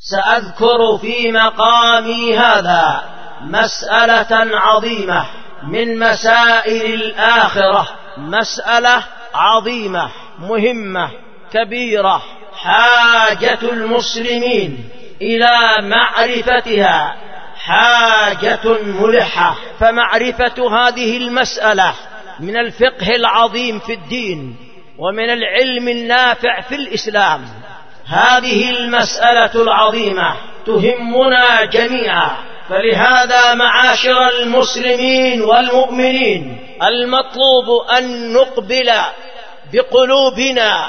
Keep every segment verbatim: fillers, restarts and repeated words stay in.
سأذكر في مقامي هذا مسألة عظيمة من مسائل الآخرة، مسألة عظيمة مهمة كبيرة، حاجة المسلمين إلى معرفتها حاجة ملحة. فمعرفة هذه المسألة من الفقه العظيم في الدين ومن العلم النافع في الإسلام. هذه المسألة العظيمة تهمنا جميعا، فلهذا معاشر المسلمين والمؤمنين المطلوب أن نقبل بقلوبنا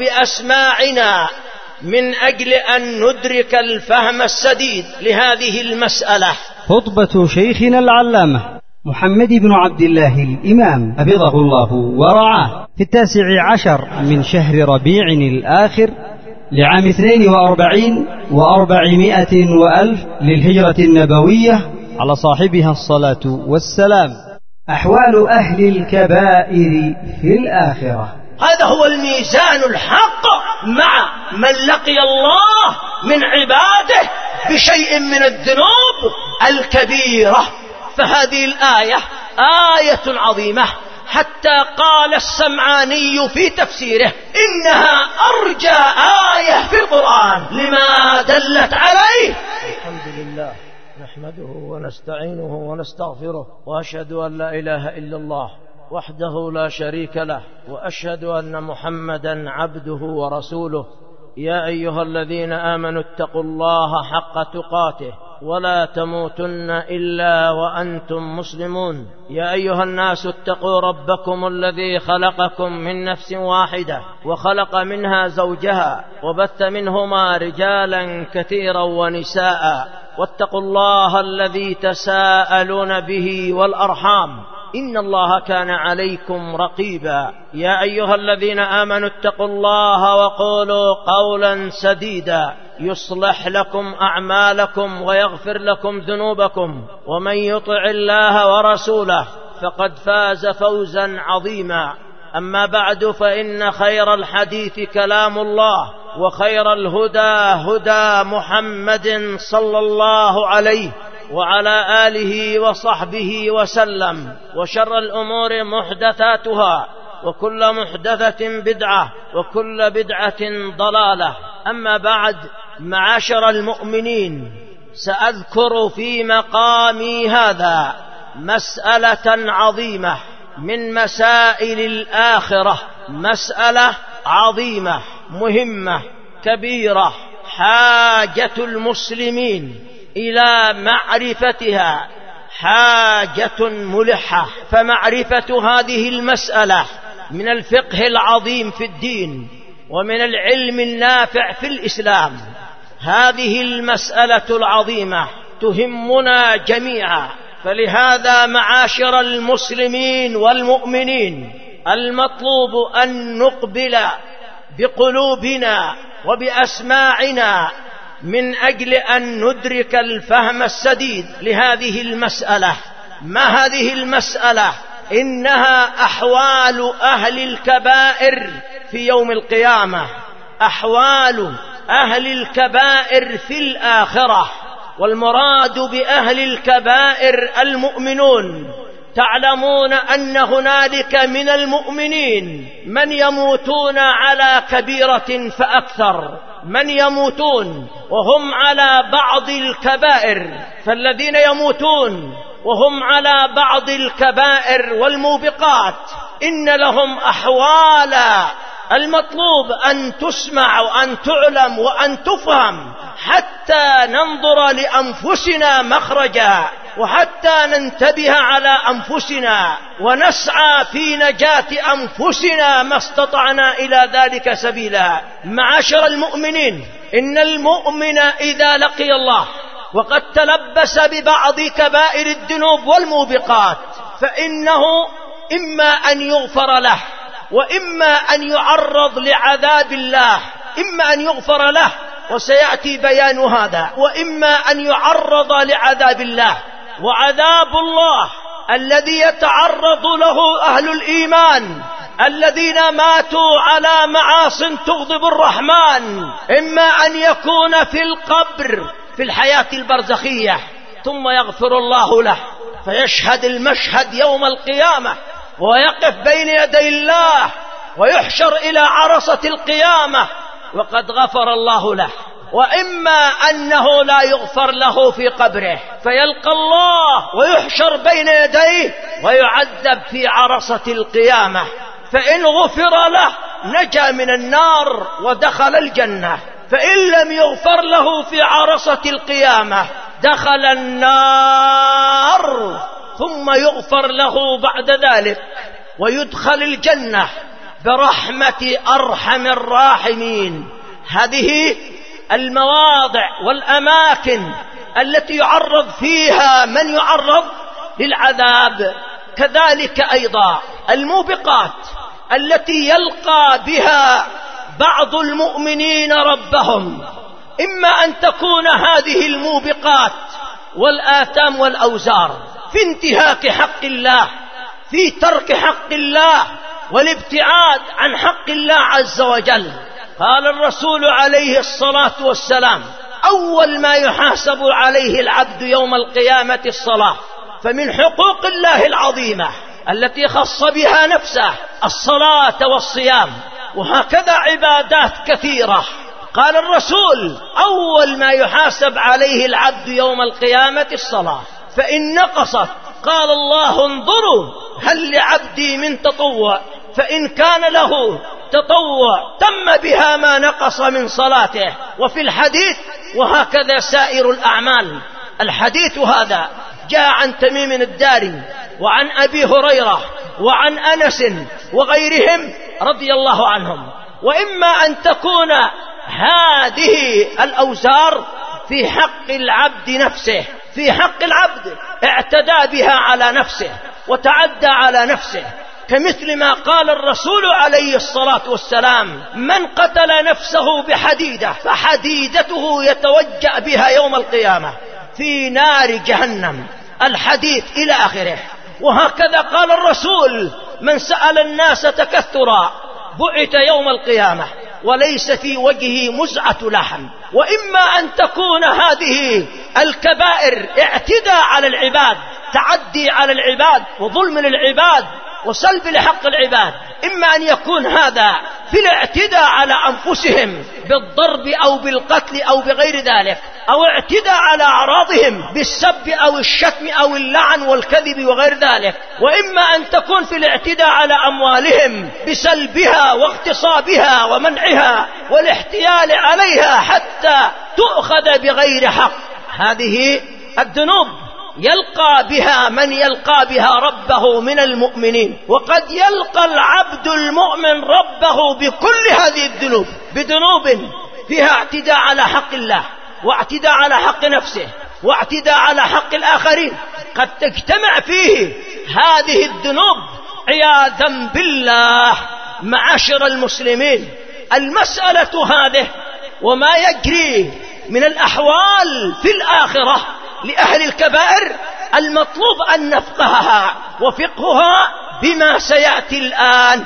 وبأسماعنا من أجل أن ندرك الفهم السديد لهذه المسألة. خطبة شيخنا العلامة محمد بن عبد الله الإمام حفظه الله ورعاه في التاسع عشر من شهر ربيع الآخر لعام اثنين وأربعين وأربعمائة وألف للهجرة النبوية على صاحبها الصلاة والسلام. أحوال أهل الكبائر في الآخرة. هذا هو الميزان الحق مع من لقي الله من عباده بشيء من الذنوب الكبيرة. فهذه الآية آية عظيمة، حتى قال السمعاني في تفسيره إنها أرجى آية في القرآن لما دلت عليه. الحمد لله نحمده ونستعينه ونستغفره، وأشهد أن لا إله إلا الله وحده لا شريك له، وأشهد أن محمدا عبده ورسوله. يا أيها الذين آمنوا اتقوا الله حق تقاته ولا تموتن إلا وأنتم مسلمون. يا أيها الناس اتقوا ربكم الذي خلقكم من نفس واحدة وخلق منها زوجها وبث منهما رجالا كثيرا ونساء، واتقوا الله الذي تساءلون به والأرحام إن الله كان عليكم رقيبا. يا أيها الذين آمنوا اتقوا الله وقولوا قولا سديدا يصلح لكم أعمالكم ويغفر لكم ذنوبكم، ومن يطع الله ورسوله فقد فاز فوزا عظيما. أما بعد، فإن خير الحديث كلام الله، وخير الهدى هدى محمد صلى الله عليه وعلى آله وصحبه وسلم، وشر الأمور محدثاتها، وكل محدثة بدعة، وكل بدعة ضلالة. أما بعد، معاشر المؤمنين، سأذكر في مقامي هذا مسألة عظيمة من مسائل الآخرة، مسألة عظيمة مهمة كبيرة، حاجة المسلمين إلى معرفتها حاجة ملحة. فمعرفة هذه المسألة من الفقه العظيم في الدين ومن العلم النافع في الإسلام. هذه المسألة العظيمة تهمنا جميعا، فلهذا معاشر المسلمين والمؤمنين المطلوب أن نقبل بقلوبنا وبأسماعنا من أجل أن ندرك الفهم السديد لهذه المسألة. ما هذه المسألة؟ إنها أحوال أهل الكبائر في يوم القيامة، أحوال أهل الكبائر في الآخرة. والمراد بأهل الكبائر المؤمنون. تعلمون أن هنالك من المؤمنين من يموتون على كبيرة فأكثر، من يموتون وهم على بعض الكبائر. فالذين يموتون وهم على بعض الكبائر والموبقات إن لهم أحوالا المطلوب أن تسمع وأن تعلم وأن تفهم، حتى ننظر لأنفسنا مخرجا، وحتى ننتبه على أنفسنا ونسعى في نجاة أنفسنا ما استطعنا إلى ذلك سبيلا. معاشر المؤمنين، إن المؤمن إذا لقي الله وقد تلبس ببعض كبائر الذنوب والموبقات فإنه إما أن يغفر له، وإما أن يعرض لعذاب الله، إما أن يغفر له وسيأتي بيان هذا، وإما أن يعرض لعذاب الله. وعذاب الله الذي يتعرض له أهل الإيمان الذين ماتوا على معاص تغضب الرحمن إما أن يكون في القبر في الحياة البرزخية ثم يغفر الله له فيشهد المشهد يوم القيامة ويقف بين يدي الله ويحشر إلى عرصة القيامة وقد غفر الله له، وإما أنه لا يغفر له في قبره فيلقى الله ويحشر بين يديه ويعذب في عرصة القيامة، فإن غفر له نجا من النار ودخل الجنة، فإن لم يغفر له في عرصة القيامة دخل النار ثم يغفر له بعد ذلك ويدخل الجنة برحمة أرحم الراحمين. هذه المواضع والأماكن التي يعرض فيها من يعرض للعذاب. كذلك أيضا الموبقات التي يلقى بها بعض المؤمنين ربهم، إما أن تكون هذه الموبقات والآثام والأوزار في انتهاك حق الله، في ترك حق الله والابتعاد عن حق الله عز وجل. قال الرسول عليه الصلاة والسلام: أول ما يحاسب عليه العبد يوم القيامة الصلاة، فمن حقوق الله العظيمة التي خص بها نفسه الصلاة والصيام، وهكذا عبادات كثيرة. قال الرسول: أول ما يحاسب عليه العبد يوم القيامة الصلاة، فإن نقصت قال الله: انظروا هل لعبدي من تطوع، فإن كان له تطوع تم بها ما نقص من صلاته. وفي الحديث: وهكذا سائر الأعمال. الحديث هذا جاء عن تميم الداري وعن أبي هريرة وعن أنس وغيرهم رضي الله عنهم. وإما أن تكون هذه الأوزار في حق العبد نفسه، في حق العبد اعتدى بها على نفسه وتعدى على نفسه، كمثل ما قال الرسول عليه الصلاة والسلام: من قتل نفسه بحديدة فحديدته يتوجأ بها يوم القيامة في نار جهنم، الحديث إلى آخره. وهكذا قال الرسول: من سأل الناس تكثرا بعث يوم القيامة وليس في وجهه مزعة لحم. وإما أن تكون هذه الكبائر اعتداء على العباد، تعدي على العباد وظلم للعباد وسلب لحق العباد، إما أن يكون هذا في الاعتداء على أنفسهم بالضرب أو بالقتل أو بغير ذلك، أو اعتداء على أعراضهم بالسب أو الشتم أو اللعن والكذب وغير ذلك، وإما أن تكون في الاعتداء على أموالهم بسلبها واغتصابها ومنعها والاحتيال عليها حتى تؤخذ بغير حق. هذه الذنوب يلقى بها من يلقى بها ربه من المؤمنين، وقد يلقى العبد المؤمن ربه بكل هذه الذنوب، بذنوب فيها اعتداء على حق الله واعتداء على حق نفسه واعتداء على حق الآخرين، قد تجتمع فيه هذه الذنوب عياذا بالله. معاشر المسلمين، المسألة هذه وما يجري من الأحوال في الآخرة لأهل الكبائر المطلوب أن نفقهها، وفقهها بما سيأتي الآن.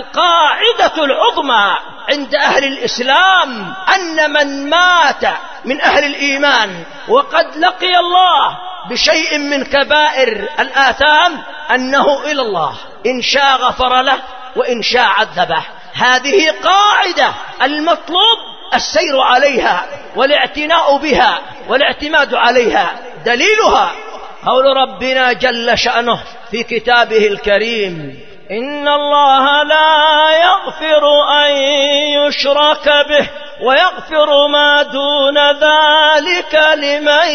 القاعدة العظمى عند أهل الإسلام أن من مات من أهل الإيمان وقد لقي الله بشيء من كبائر الآثام أنه إلى الله، إن شاء غفر له وإن شاء عذبه. هذه قاعدة المطلوب السير عليها والاعتناء بها والاعتماد عليها. دليلها قول ربنا جل شأنه في كتابه الكريم: إن الله لا يغفر أن يشرك به ويغفر ما دون ذلك لمن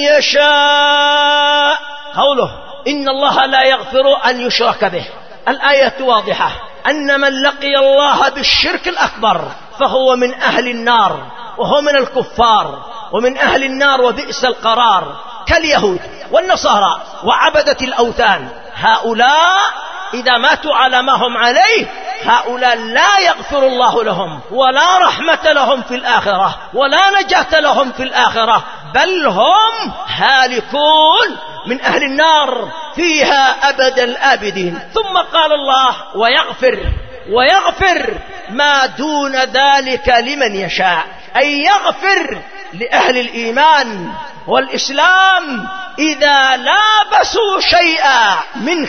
يشاء. قوله إن الله لا يغفر أن يشرك به، الآية واضحة أن من لقي الله بالشرك الأكبر فهو من أهل النار، وهو من الكفار ومن أهل النار وبئس القرار، كاليهود والنصارى وعبدة الأوثان. هؤلاء إذا ماتوا على ما هم عليه هؤلاء لا يغفر الله لهم ولا رحمة لهم في الآخرة ولا نجاة لهم في الآخرة، بل هم هالكون من أهل النار فيها أبد الآبدين. ثم قال الله: ويغفر ويغفر ما دون ذلك لمن يشاء، أي يغفر لأهل الإيمان والإسلام إذا لابسوا شيئا من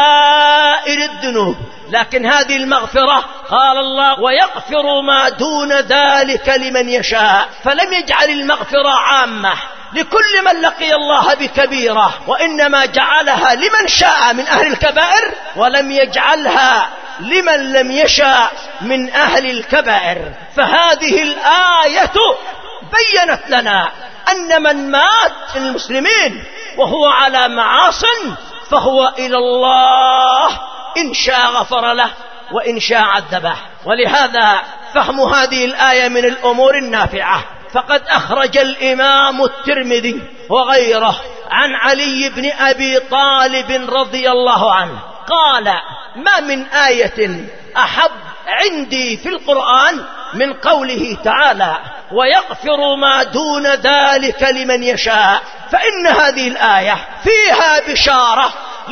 كبائر الذنوب. لكن هذه المغفرة قال الله ويغفر ما دون ذلك لمن يشاء، فلم يجعل المغفرة عامة لكل من لقي الله بكبيرة، وإنما جعلها لمن شاء من أهل الكبائر، ولم يجعلها لمن لم يشاء من أهل الكبائر. فهذه الآية بيّنت لنا أن من مات من المسلمين وهو على معاصٍ فهو إلى الله إن شاء غفر له وإن شاء عذبه. ولهذا فهم هذه الآية من الأمور النافعة. فقد أخرج الإمام الترمذي وغيره عن علي بن أبي طالب رضي الله عنه قال ما من آية أحب عندي في القرآن من قوله تعالى ويغفر ما دون ذلك لمن يشاء، فإن هذه الآية فيها بشارة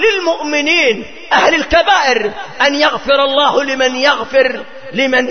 للمؤمنين أهل الكبائر أن يغفر الله لمن يغفر لمن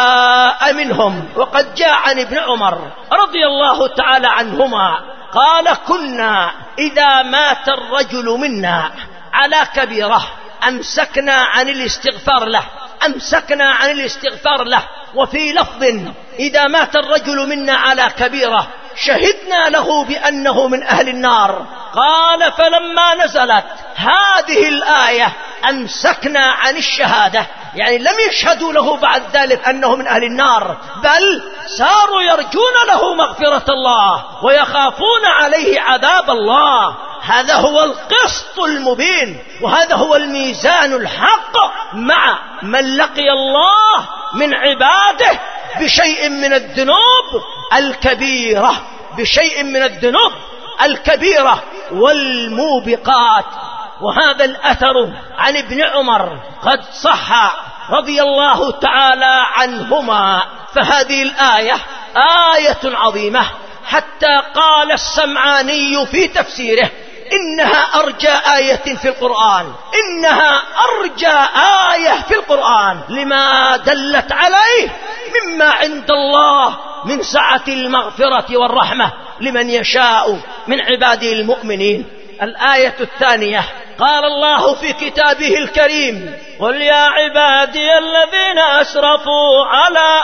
شاء منهم. وقد جاء عن ابن عمر رضي الله تعالى عنهما قال كنا إذا مات الرجل منا على كبيرة أمسكنا عن الاستغفار له أمسكنا عن الاستغفار له وفي لفظ إذا مات الرجل منا على كبيرة شهدنا له بأنه من أهل النار. قال فلما نزلت هذه الآية أمسكنا عن الشهادة، يعني لم يشهدوا له بعد ذلك أنه من أهل النار، بل صاروا يرجون له مغفرة الله ويخافون عليه عذاب الله. هذا هو القسط المبين، وهذا هو الميزان الحق مع من لقي الله من عباده بشيء من الذنوب الكبيرة بشيء من الذنوب الكبيرة والموبقات. وهذا الأثر عن ابن عمر قد صح رضي الله تعالى عنهما. فهذه الآية آية عظيمة، حتى قال السمعاني في تفسيره إنها أرجى آية في القرآن إنها أرجى آية في القرآن لما دلت عليه مما عند الله من سعة المغفرة والرحمة لمن يشاء من عباده المؤمنين. الآية الثانية قال الله في كتابه الكريم قل يا عبادي الذين أسرفوا على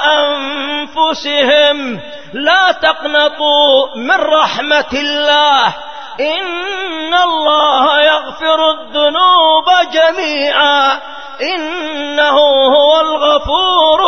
أنفسهم لا تقنطوا من رحمة الله إن الله يغفر الذنوب جميعا إنه هو الغفور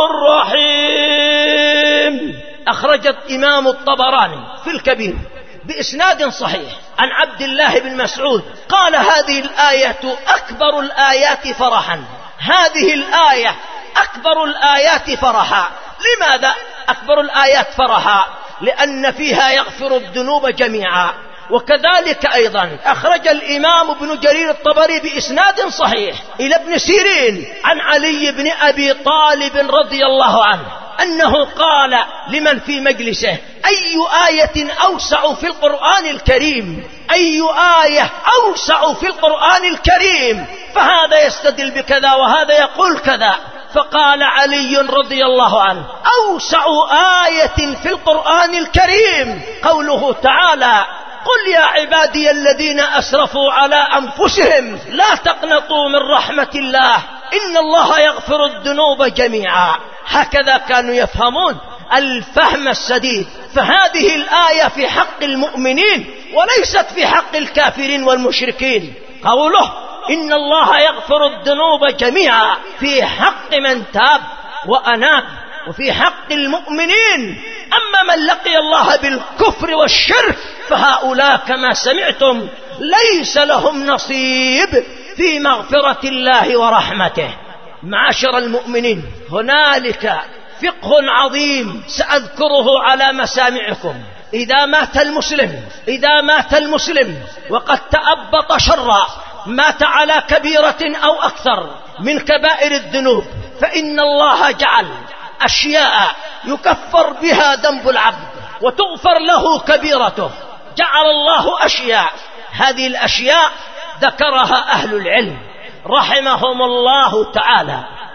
الرحيم. أخرج الإمام الطبراني في الكبير بإسناد صحيح عن عبد الله بن مسعود قال هذه الآية أكبر الآيات فرحا هذه الآية أكبر الآيات فرحا. لماذا أكبر الآيات فرحا؟ لأن فيها يغفر الذنوب جميعا. وكذلك أيضا أخرج الإمام ابن جرير الطبري بإسناد صحيح إلى ابن سيرين عن علي بن أبي طالب رضي الله عنه أنه قال لمن في مجلسه أي آية أوسع في القرآن الكريم أي آية أوسع في القرآن الكريم فهذا يستدل بكذا وهذا يقول كذا. فقال علي رضي الله عنه أوسع آية في القرآن الكريم قوله تعالى قل يا عبادي الذين أسرفوا على أنفسهم لا تقنطوا من رحمة الله إن الله يغفر الذنوب جميعا. هكذا كانوا يفهمون الفهم السديد. فهذه الآية في حق المؤمنين وليست في حق الكافرين والمشركين. قوله إن الله يغفر الذنوب جميعا في حق من تاب وأناب وفي حق المؤمنين. أما من لقي الله بالكفر والشرك فهؤلاء كما سمعتم ليس لهم نصيب في مغفرة الله ورحمته. معاشر المؤمنين هنالك فقه عظيم سأذكره على مسامعكم. إذا مات المسلم إذا مات المسلم وقد تأبط شرا مات على كبيرة أو أكثر من كبائر الذنوب فإن الله جعل أشياء يكفر بها ذنب العبد وتغفر له كبيرته. جعل الله أشياء هذه الأشياء ذكرها أهل العلم رحمهم الله تعالى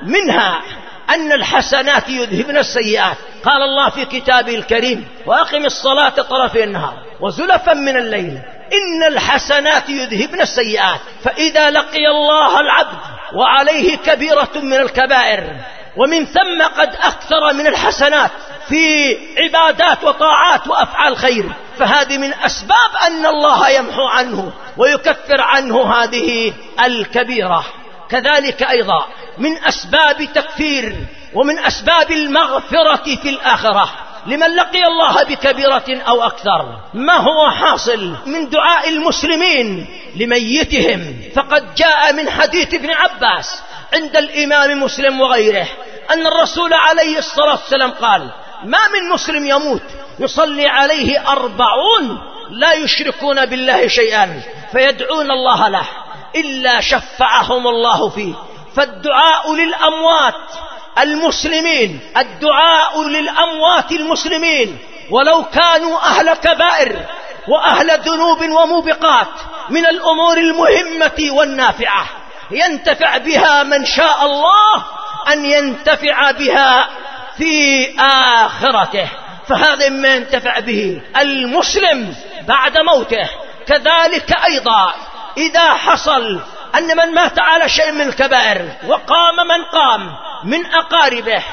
منها أن الحسنات يذهبن السيئات. قال الله في كتابه الكريم: وأقم الصلاة طرفي النهار وزلفا من الليل إن الحسنات يذهبن السيئات. فإذا لقي الله العبد وعليه كبيرة من الكبائر ومن ثم قد أكثر من الحسنات في عبادات وطاعات وأفعال خير، فهذه من أسباب أن الله يمحو عنه ويكفر عنه هذه الكبيرة. كذلك أيضا من أسباب تكفير ومن أسباب المغفرة في الآخرة لمن لقي الله بكبيرة أو أكثر ما هو حاصل من دعاء المسلمين لميتهم. فقد جاء من حديث ابن عباس عند الإمام مسلم وغيره أن الرسول عليه الصلاة والسلام قال: ما من مسلم يموت يصلي عليه أربعون لا يشركون بالله شيئا فيدعون الله له إلا شفعهم الله فيه. فالدعاء للأموات المسلمين، الدعاء للأموات المسلمين ولو كانوا أهل كبائر وأهل ذنوب وموبقات من الأمور المهمة والنافعة ينتفع بها من شاء الله أن ينتفع بها في آخرته، فهذا ما ينتفع به المسلم بعد موته. كذلك أيضا إذا حصل أن من مات على شيء من الكبائر وقام من قام من أقاربه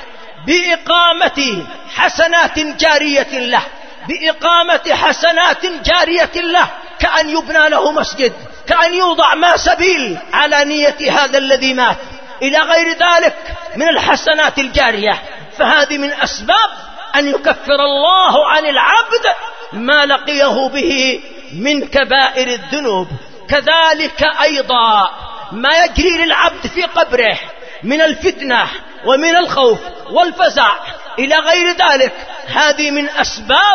بإقامة حسنات جارية له بإقامة حسنات جارية له كأن يبنى له مسجد، كأن يوضع ما سبيل على نية هذا الذي مات إلى غير ذلك من الحسنات الجارية، فهذه من أسباب أن يكفر الله عن العبد ما لقيه به من كبائر الذنوب. كذلك أيضا ما يجري للعبد في قبره من الفتنة ومن الخوف والفزع إلى غير ذلك، هذه من أسباب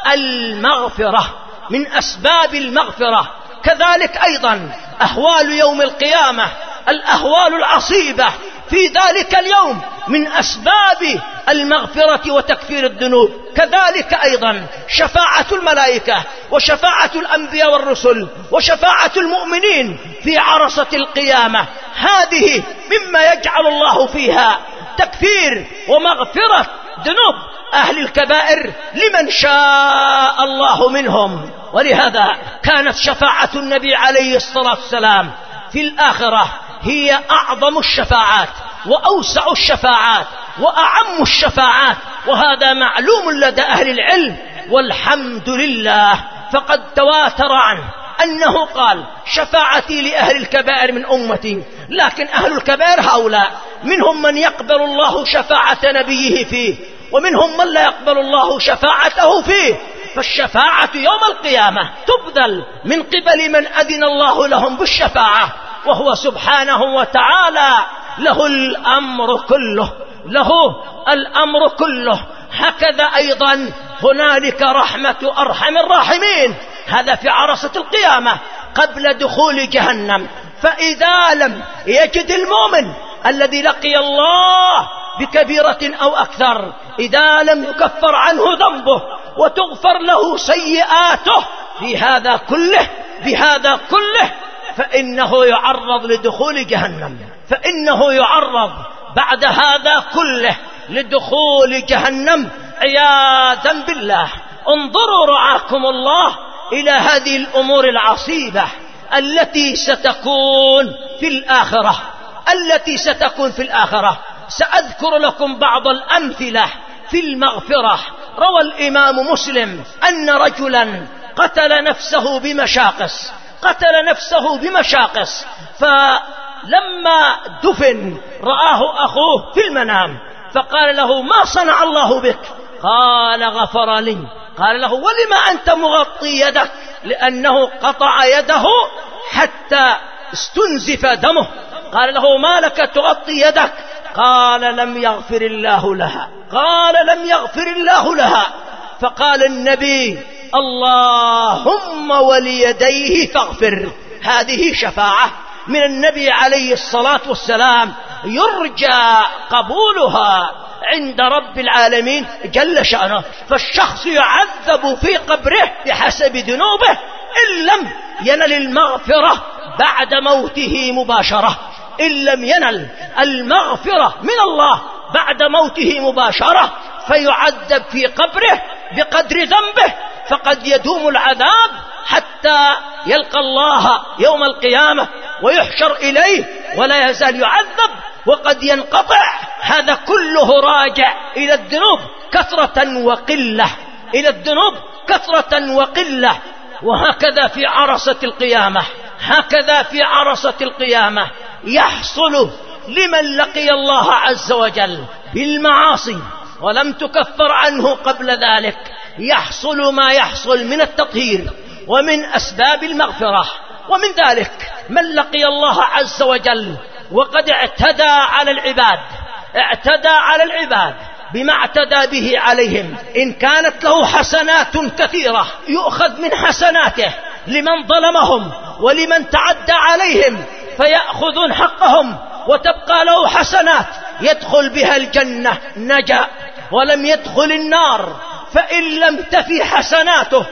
المغفرة من أسباب المغفرة. كذلك أيضا أهوال يوم القيامة، الأهوال العصيبة في ذلك اليوم من أسباب المغفرة وتكفير الذنوب. كذلك أيضا شفاعة الملائكة وشفاعة الأنبياء والرسل وشفاعة المؤمنين في عرصة القيامة، هذه مما يجعل الله فيها تكفير ومغفرة ذنوب أهل الكبائر لمن شاء الله منهم. ولهذا كانت شفاعة النبي عليه الصلاة والسلام في الآخرة هي أعظم الشفاعات وأوسع الشفاعات وأعم الشفاعات، وهذا معلوم لدى أهل العلم والحمد لله. فقد تواتر عنه أنه قال: شفاعتي لأهل الكبائر من أمتي. لكن أهل الكبائر هؤلاء منهم من يقبل الله شفاعة نبيه فيه ومنهم من لا يقبل الله شفاعته فيه، فالشفاعة يوم القيامة تبذل من قبل من أذن الله لهم بالشفاعة، وهو سبحانه وتعالى له الأمر كله له الأمر كله. هكذا أيضا هنالك رحمة أرحم الراحمين، هذا في عرصة القيامة قبل دخول جهنم. فإذا لم يجد المؤمن الذي لقي الله بكبيرة أو أكثر، إذا لم يكفر عنه ذنبه وتغفر له سيئاته بهذا كله بهذا كله فإنه يعرض لدخول جهنم، فإنه يعرض بعد هذا كله لدخول جهنم عياذا بالله. انظروا رعاكم الله إلى هذه الأمور العصيبة التي ستكون في الآخرة التي ستكون في الآخرة. سأذكر لكم بعض الأمثلة في المغفرة. روى الإمام مسلم أن رجلا قتل نفسه بمشاقص قتل نفسه بمشاقص فلما دفن رآه أخوه في المنام فقال له: ما صنع الله بك؟ قال: غفر لي. قال له: ولما أنت مغطي يدك؟ لأنه قطع يده حتى استنزف دمه. قال له: ما لك تغطي يدك؟ قال: لم يغفر الله لها. قال: لم يغفر الله لها. فقال النبي: اللهم وليديه فاغفر. هذه شفاعة من النبي عليه الصلاة والسلام يرجى قبولها عند رب العالمين جل شأنه. فالشخص يعذب في قبره بحسب ذنوبه إن لم ينل المغفرة بعد موته مباشرة إن لم ينل المغفرة من الله بعد موته مباشرة فيعذب في قبره بقدر ذنبه، فقد يدوم العذاب حتى يلقى الله يوم القيامة ويحشر إليه ولا يزال يعذب، وقد ينقطع. هذا كله راجع إلى الذنوب كثرة وقلة، إلى الذنوب كثرة وقلة. وهكذا في عرصة القيامة، هكذا في عرصة القيامة يحصل لمن لقي الله عز وجل بالمعاصي ولم تكفر عنه قبل ذلك، يحصل ما يحصل من التطهير ومن أسباب المغفرة. ومن ذلك من لقي الله عز وجل وقد اعتدى على العباد، اعتدى على العباد بما اعتدى به عليهم. إن كانت له حسنات كثيرة يؤخذ من حسناته لمن ظلمهم ولمن تعدى عليهم فيأخذون حقهم، وتبقى له حسنات يدخل بها الجنة نجا، ولم يدخل النار. فإن لم تفي حسناته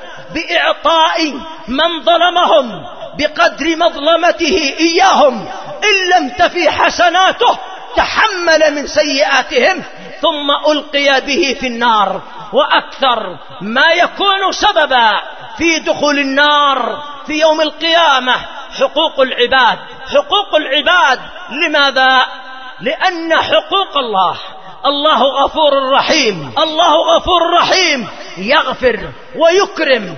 بإعطاء من ظلمهم بقدر مظلمته إياهم، إن لم تفي حسناته تحمل من سيئاتهم ثم ألقي به في النار. وأكثر ما يكون سببا في دخول النار في يوم القيامة حقوق العباد، حقوق العباد. لماذا؟ لأن حقوق الله، الله غفور رحيم، الله غفور رحيم يغفر ويكرم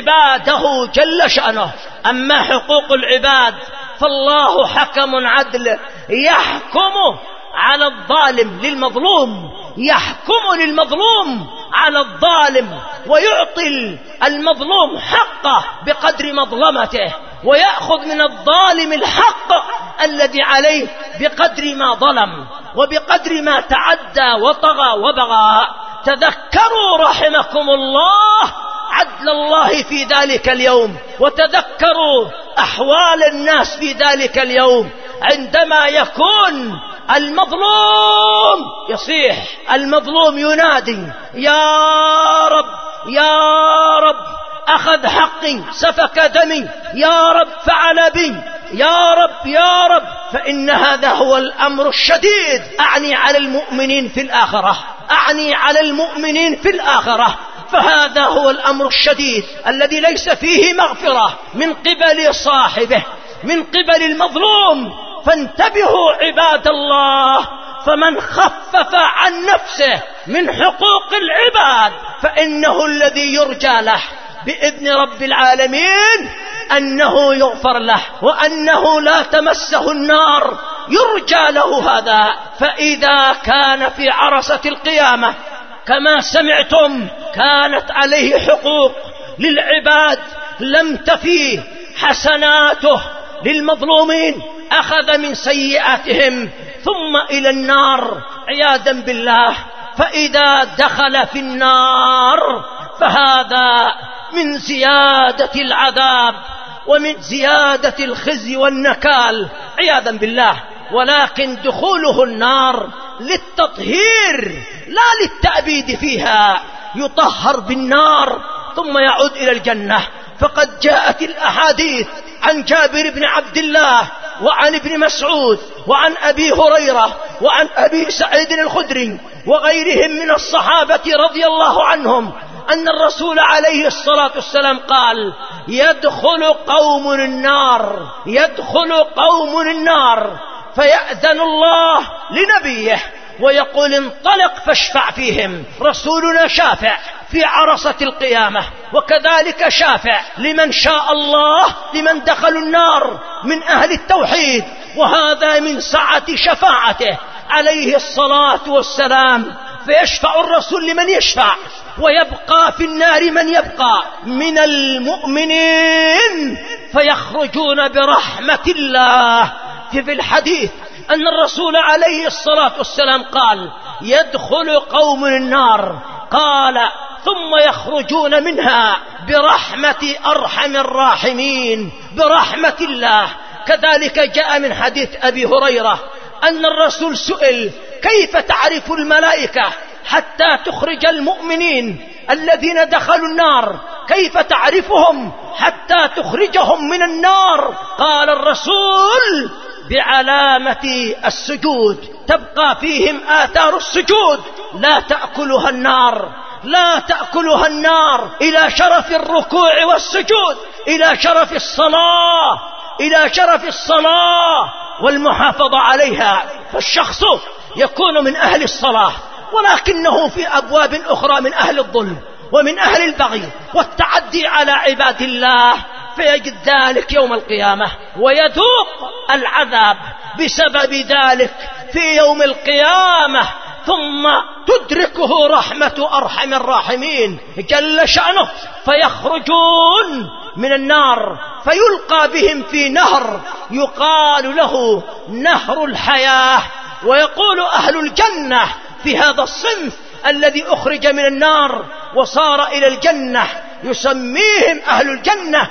عباده جل شأنه. أما حقوق العباد فالله حكم عدل يحكم على الظالم للمظلوم، يحكم للمظلوم على الظالم ويعطي المظلوم حقه بقدر مظلمته، ويأخذ من الظالم الحق الذي عليه بقدر ما ظلم وبقدر ما تعدى وطغى وبغى. تذكروا رحمكم الله عدل الله في ذلك اليوم، وتذكروا أحوال الناس في ذلك اليوم عندما يكون المظلوم يصيح، المظلوم ينادي يا رب يا رب أخذ حقي، سفك دمي، يا رب فعل بي، يا رب يا رب. فإن هذا هو الأمر الشديد. أعني على المؤمنين في الآخرة، أعني على المؤمنين في الآخرة. فهذا هو الأمر الشديد الذي ليس فيه مغفرة من قبل صاحبه، من قبل المظلوم. فانتبهوا عباد الله، فمن خفف عن نفسه من حقوق العباد فإنه الذي يرجى له بإذن رب العالمين أنه يغفر له وأنه لا تمسه النار، يرجى له هذا. فإذا كان في عرصة القيامة كما سمعتم كانت عليه حقوق للعباد لم تفي حسناته للمظلومين، أخذ من سيئاتهم ثم إلى النار عياذا بالله. فإذا دخل في النار فهذا من زيادة العذاب ومن زيادة الخزي والنكال عياذا بالله. ولكن دخوله النار للتطهير لا للتأبيد فيها، يطهر بالنار ثم يعود إلى الجنة. فقد جاءت الأحاديث عن جابر بن عبد الله وعن ابن مسعود وعن أبي هريرة وعن أبي سعيد الخدري وغيرهم من الصحابة رضي الله عنهم أن الرسول عليه الصلاة والسلام قال: يدخل قوم النار، يدخل قوم النار فيأذن الله لنبيه ويقول: انطلق فاشفع فيهم. رسولنا شافع في عرصة القيامة، وكذلك شافع لمن شاء الله لمن دخلوا النار من أهل التوحيد، وهذا من سعة شفاعته عليه الصلاة والسلام. فيشفع الرسول لمن يشفع، ويبقى في النار من يبقى من المؤمنين فيخرجون برحمة الله. في الحديث أن الرسول عليه الصلاة والسلام قال: يدخل قوم النار، قال: ثم يخرجون منها برحمة أرحم الراحمين، برحمة الله. كذلك جاء من حديث أبي هريرة أن الرسول سئل: كيف تعرف الملائكة حتى تخرج المؤمنين الذين دخلوا النار؟ كيف تعرفهم حتى تخرجهم من النار؟ قال الرسول: بعلامة السجود، تبقى فيهم آثار السجود، لا تأكلها النار، لا تأكلها النار، إلى شرف الركوع والسجود، إلى شرف الصلاة، إلى شرف الصلاة والمحافظة عليها. فالشخص يكون من أهل الصلاة ولكنه في أبواب أخرى من أهل الظلم ومن أهل البغي والتعدي على عباد الله، فيجد ذلك يوم القيامة ويذوق العذاب بسبب ذلك في يوم القيامة، ثم تدركه رحمة أرحم الراحمين جل شأنه، فيخرجون من النار فيلقى بهم في نهر يقال له نهر الحياة. ويقول أهل الجنة في هذا الصنف الذي أخرج من النار وصار إلى الجنة، يسميهم أهل الجنة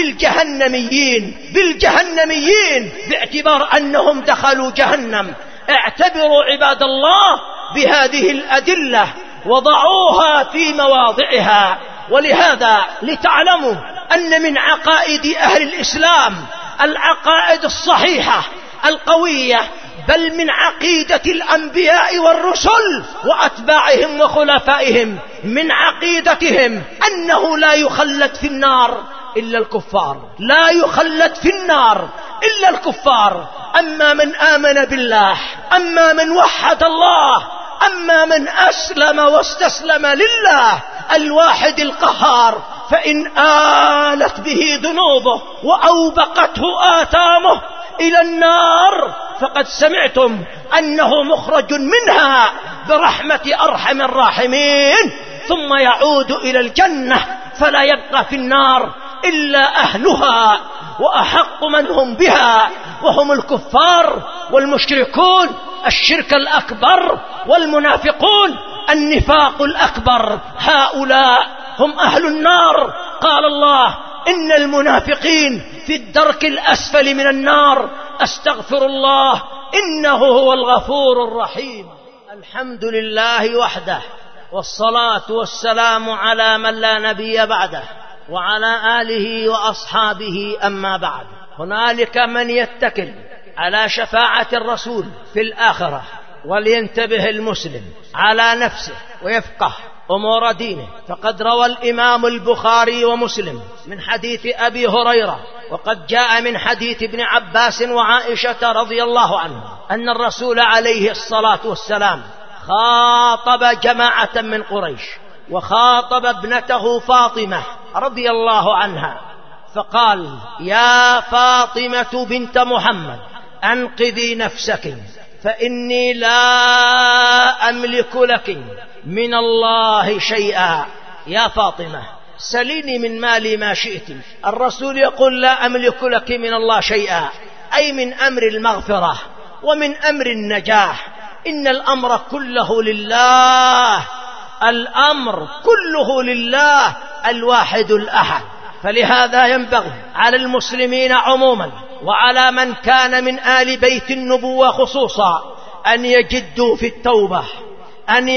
بالجهنميين، بالجهنميين باعتبار أنهم دخلوا جهنم. اعتبروا عباد الله بهذه الأدلة وضعوها في مواضعها. ولهذا لتعلموا أن من عقائد أهل الإسلام العقائد الصحيحة القوية، بل من عقيدة الأنبياء والرسل وأتباعهم وخلفائهم، من عقيدتهم أنه لا يخلد في النار إلا الكفار، لا يخلد في النار إلا الكفار. أما من آمن بالله، أما من وحد الله، أما من أسلم واستسلم لله الواحد القهار، فإن آلت به ذنوبه وأوبقته آثامه إلى النار فقد سمعتم أنه مخرج منها برحمة أرحم الراحمين، ثم يعود إلى الجنة فلا يبقى في النار إلا أهلها وأحق من هم بها، وهم الكفار والمشركون، الشرك الأكبر والمنافقون، النفاق الأكبر. هؤلاء هم أهل النار. قال الله: إن المنافقين في الدرك الأسفل من النار، أستغفر الله إنه هو الغفور الرحيم. الحمد لله وحده، والصلاة والسلام على من لا نبي بعده، وعلى آله وأصحابه. أما بعد، هنالك من يتكل على شفاعة الرسول في الآخرة، ولينتبه المسلم على نفسه ويفقه أمور دينه. فقد روى الإمام البخاري ومسلم من حديث أبي هريرة، وقد جاء من حديث ابن عباس وعائشة رضي الله عنهم، أن الرسول عليه الصلاة والسلام خاطب جماعة من قريش، وخاطب ابنته فاطمة رضي الله عنها، فقال: يا فاطمة بنت محمد، أنقذي نفسك، فإني لا أملك لك من الله شيئا. يا فاطمة، سليني من مالي ما شئت. الرسول يقول: لا أملك لك من الله شيئا، أي من أمر المغفرة ومن أمر النجاح. إن الأمر كله لله، الأمر كله لله الواحد الأحد. فلهذا ينبغي على المسلمين عموما، وعلى من كان من آل بيت النبوة خصوصا، أن يجدوا في التوبة، أن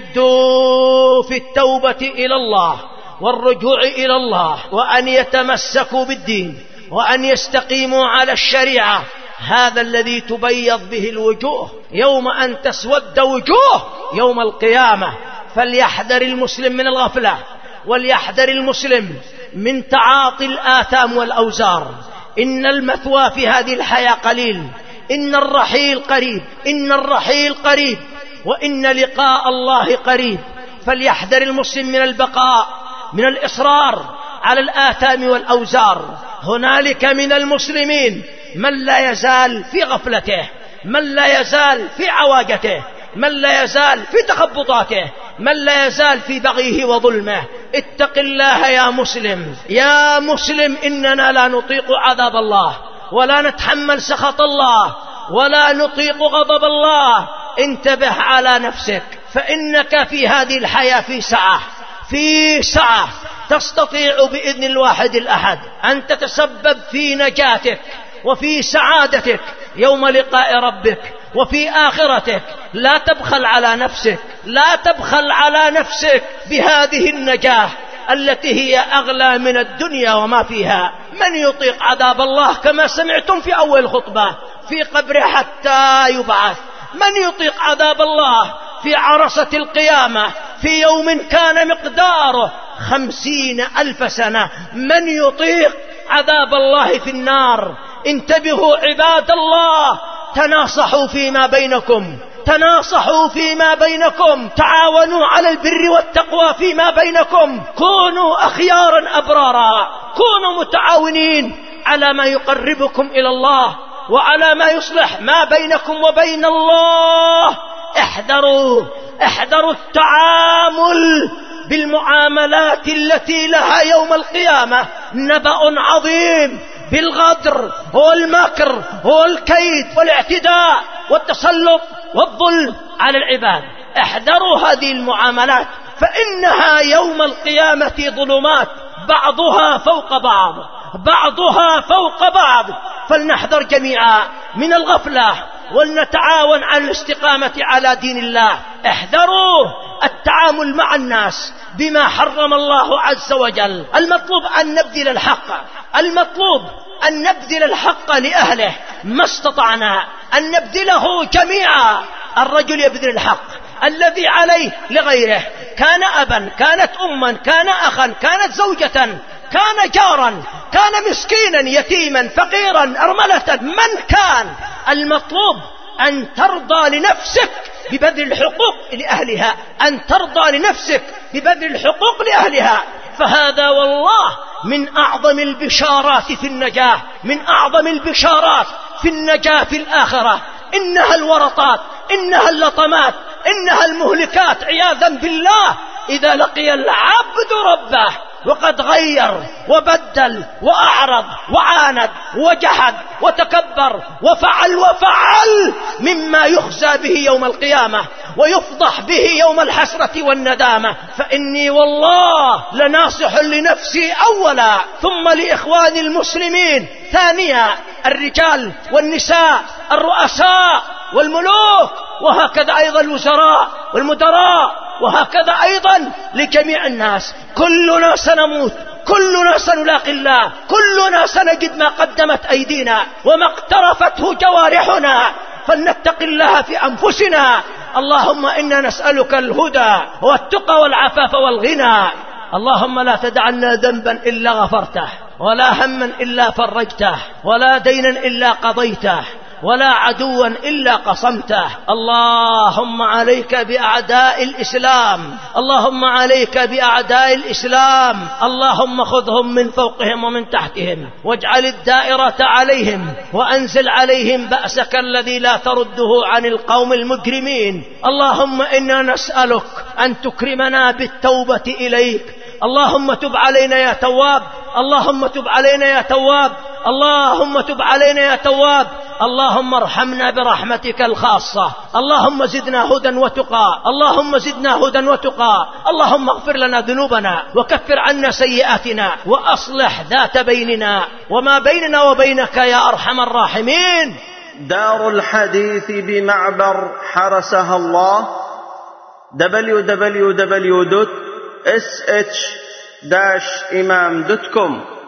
يجدوا في التوبة إلى الله والرجوع إلى الله، وأن يتمسكوا بالدين، وأن يستقيموا على الشريعة. هذا الذي تبيض به الوجوه يوم أن تسود وجوه يوم القيامة. فليحذر المسلم من الغفلة، وليحذر المسلم من تعاطي الآثام والأوزار. إن المثوى في هذه الحياة قليل، إن الرحيل قريب، إن الرحيل قريب، وإن لقاء الله قريب. فليحذر المسلم من البقاء، من الإصرار على الآثام والأوزار. هنالك من المسلمين من لا يزال في غفلته، من لا يزال في عواجته، من لا يزال في تخبطاته، من لا يزال في بغيه وظلمه. اتق الله يا مسلم، يا مسلم، إننا لا نطيق عذاب الله، ولا نتحمل سخط الله، ولا نطيق غضب الله. انتبه على نفسك، فإنك في هذه الحياة في سعة، في سعة تستطيع بإذن الواحد الأحد أن تتسبب في نجاتك وفي سعادتك يوم لقاء ربك وفي آخرتك. لا تبخل على نفسك، لا تبخل على نفسك بهذه النجاة التي هي أغلى من الدنيا وما فيها. من يطيق عذاب الله كما سمعتم في أول الخطبة، في قبره حتى يبعث. من يطيق عذاب الله في عرصة القيامة في يوم كان مقداره خمسين ألف سنة؟ من يطيق عذاب الله في النار؟ انتبهوا عباد الله، تناصحوا فيما بينكم، تناصحوا فيما بينكم، تعاونوا على البر والتقوى فيما بينكم، كونوا أخيارا أبرارا، كونوا متعاونين على ما يقربكم إلى الله وعلى ما يصلح ما بينكم وبين الله. احذروا احذروا التعامل بالمعاملات التي لها يوم القيامة نبأ عظيم، بالغدر والمكر والكيد والاعتداء والتسلط والظلم على العباد. احذروا هذه المعاملات، فإنها يوم القيامة ظلمات بعضها فوق بعض، بعضها فوق بعض. فلنحذر جميعا من الغفلة ولنتعاون على الاستقامة على دين الله. احذروا التعامل مع الناس بما حرم الله عز وجل. المطلوب أن نبذل الحق، المطلوب أن نبذل الحق لأهله ما استطعنا، أن نبذله جميعا. الرجل يبذل الحق الذي عليه لغيره، كان أبا، كانت أما، كان أخا، كانت زوجة، كان جارا، كان مسكينا، يتيما، فقيرا، أرملة، من كان. المطلوب أن ترضى لنفسك ببذل الحقوق لأهلها، أن ترضى لنفسك ببذل الحقوق لأهلها. فهذا والله من أعظم البشارات في النجاة، من أعظم البشارات في النجاة في الآخرة. إنها الورطات، إنها اللطمات، إنها المهلكات عياذا بالله إذا لقي العبد ربه وقد غير وبدل وأعرض وعاند وجحد وتكبر وفعل وفعل مما يخزى به يوم القيامة ويفضح به يوم الحسرة والندامة. فإني والله لناصح لنفسي أولا، ثم لإخواني المسلمين ثانيا، الرجال والنساء، الرؤساء والملوك، وهكذا أيضا الوزراء والمدراء، وهكذا أيضا لجميع الناس. كلنا سنموت، كلنا سنلاقي الله، كلنا سنجد ما قدمت أيدينا وما اقترفته جوارحنا، فلنتق الله في أنفسنا. اللهم إنا نسألك الهدى والتقى والعفاف والغنى. اللهم لا تدع لنا ذنبا إلا غفرته، ولا هما إلا فرجته، ولا دينا إلا قضيته، ولا عدوا إلا قصمته. اللهم عليك بأعداء الإسلام، اللهم عليك بأعداء الإسلام، اللهم خذهم من فوقهم ومن تحتهم، واجعل الدائرة عليهم، وأنزل عليهم بأسك الذي لا ترده عن القوم المجرمين. اللهم إنا نسألك أن تكرمنا بالتوبة إليك. اللهم تب علينا يا تواب، اللهم تب علينا يا تواب، اللهم تب علينا يا تواب. اللهم ارحمنا برحمتك الخاصة. اللهم زدنا هدى وتقى، اللهم زدنا هدى وتقى. اللهم اغفر لنا ذنوبنا وكفر عنا سيئاتنا وأصلح ذات بيننا وما بيننا وبينك يا أرحم الراحمين. دار الحديث بمعبر حرسها الله دبليو دبليو دبليو دوت اس اتش داش إمام دوت كوم